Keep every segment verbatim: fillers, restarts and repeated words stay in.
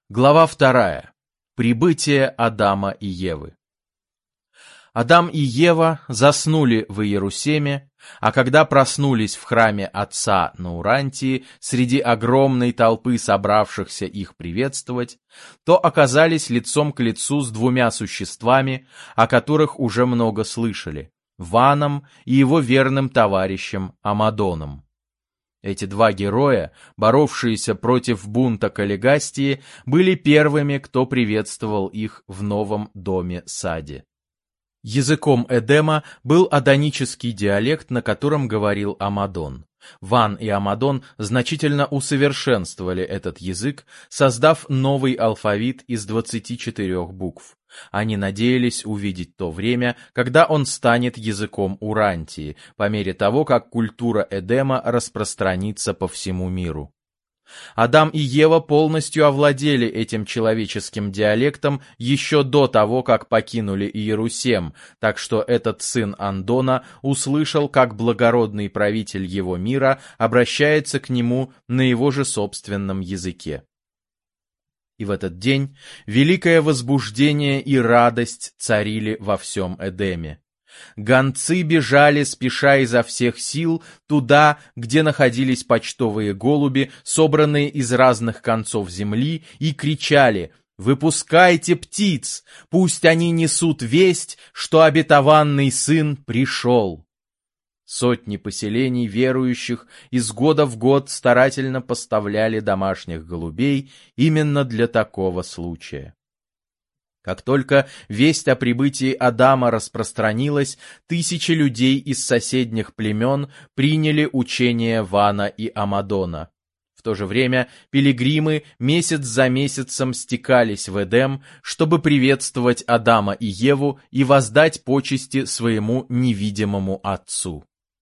Глава вторая. Прибытие Адама и Евы. Адам и Ева заснули в Иерусалиме, а когда проснулись в храме Отца на Урантии среди огромной толпы собравшихся их приветствовать, то оказались лицом к лицу с двумя существами, о которых уже много слышали — Ваном и его верным товарищем Амадоном. Эти два героя, боровшиеся против бунта Каллигастии, были первыми, кто приветствовал их в новом доме-саде. Языком Эдема был адонический диалект, на котором говорил Амадон. Ван и Амадон значительно усовершенствовали этот язык, создав новый алфавит из двадцати четырёх букв. Они надеялись увидеть то время, когда он станет языком Урантии, по мере того, как культура Эдема распространится по всему миру. Адам и Ева полностью овладели этим человеческим диалектом еще до того, как покинули Иерусалим, так что этот сын Андона услышал, как благородный правитель его мира обращается к нему на его же собственном языке. И в этот день великое возбуждение и радость царили во всем Эдеме. Гонцы бежали, спеша изо всех сил, туда, где находились почтовые голуби, собранные из разных концов земли, и кричали: «Выпускайте птиц! Пусть они несут весть, что обетованный сын пришел!» Сотни поселений верующих из года в год старательно поставляли домашних голубей именно для такого случая. Как только весть о прибытии Адама распространилась, тысячи людей из соседних племен приняли учение Вана и Амадона. В то же время пилигримы месяц за месяцем стекались в Эдем, чтобы приветствовать Адама и Еву и воздать почести своему невидимому отцу.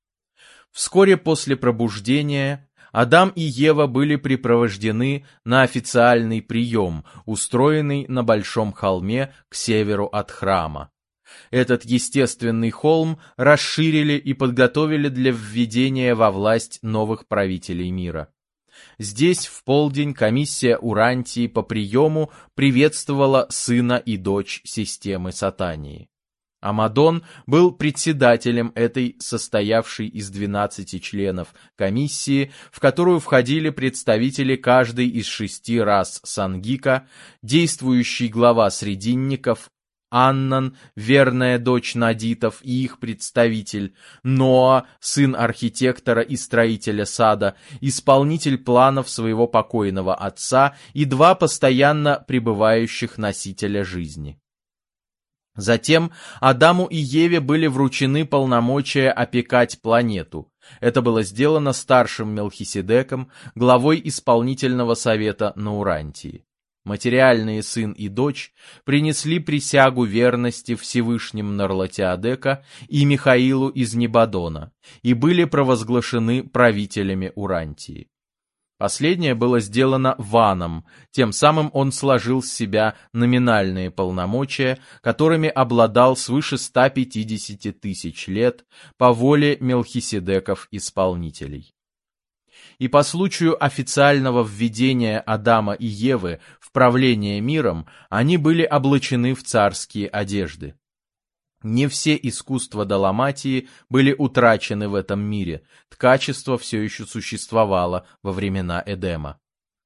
Вскоре после пробуждения Адам и Ева были припровождены на официальный прием, устроенный на большом холме к северу от храма. Этот естественный холм расширили и подготовили для введения во власть новых правителей мира. Здесь в полдень комиссия Урантии по приему приветствовала сына и дочь системы Сатании. Амадон был председателем этой состоявшей из двенадцати членов комиссии, в которую входили представители каждой из шести рас Сангика, действующий глава срединников, Аннан, верная дочь надитов и их представитель, Ноа, сын архитектора и строителя сада, исполнитель планов своего покойного отца и два постоянно пребывающих носителя жизни. Затем Адаму и Еве были вручены полномочия опекать планету. Это было сделано старшим Мелхиседеком, главой исполнительного совета на Урантии. Материальные сын и дочь принесли присягу верности Всевышним Нарлатиадека и Михаилу из Небадона и были провозглашены правителями Урантии. Последнее было сделано Ваном, тем самым он сложил с себя номинальные полномочия, которыми обладал свыше ста пятидесяти тысяч лет по воле Мелхиседеков-исполнителей. И по случаю официального введения Адама и Евы в правление миром они были облачены в царские одежды. Не все искусства Даламатии были утрачены в этом мире, ткачество все еще существовало во времена Эдема.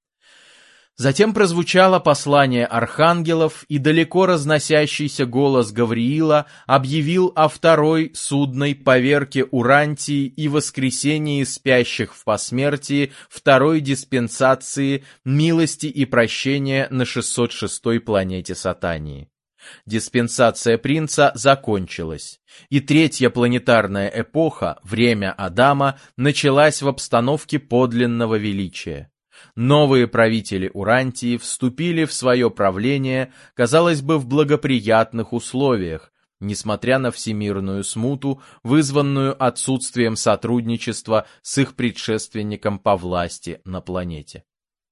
Затем прозвучало послание архангелов, и далеко разносящийся голос Гавриила объявил о второй судной поверке Урантии и воскресении спящих в посмертии второй диспенсации милости и прощения на шестьсот шестой планете Сатании. Диспенсация принца закончилась, и третья планетарная эпоха, время Адама, началась в обстановке подлинного величия. Новые правители Урантии вступили в свое правление, казалось бы, в благоприятных условиях, несмотря на всемирную смуту, вызванную отсутствием сотрудничества с их предшественником по власти на планете.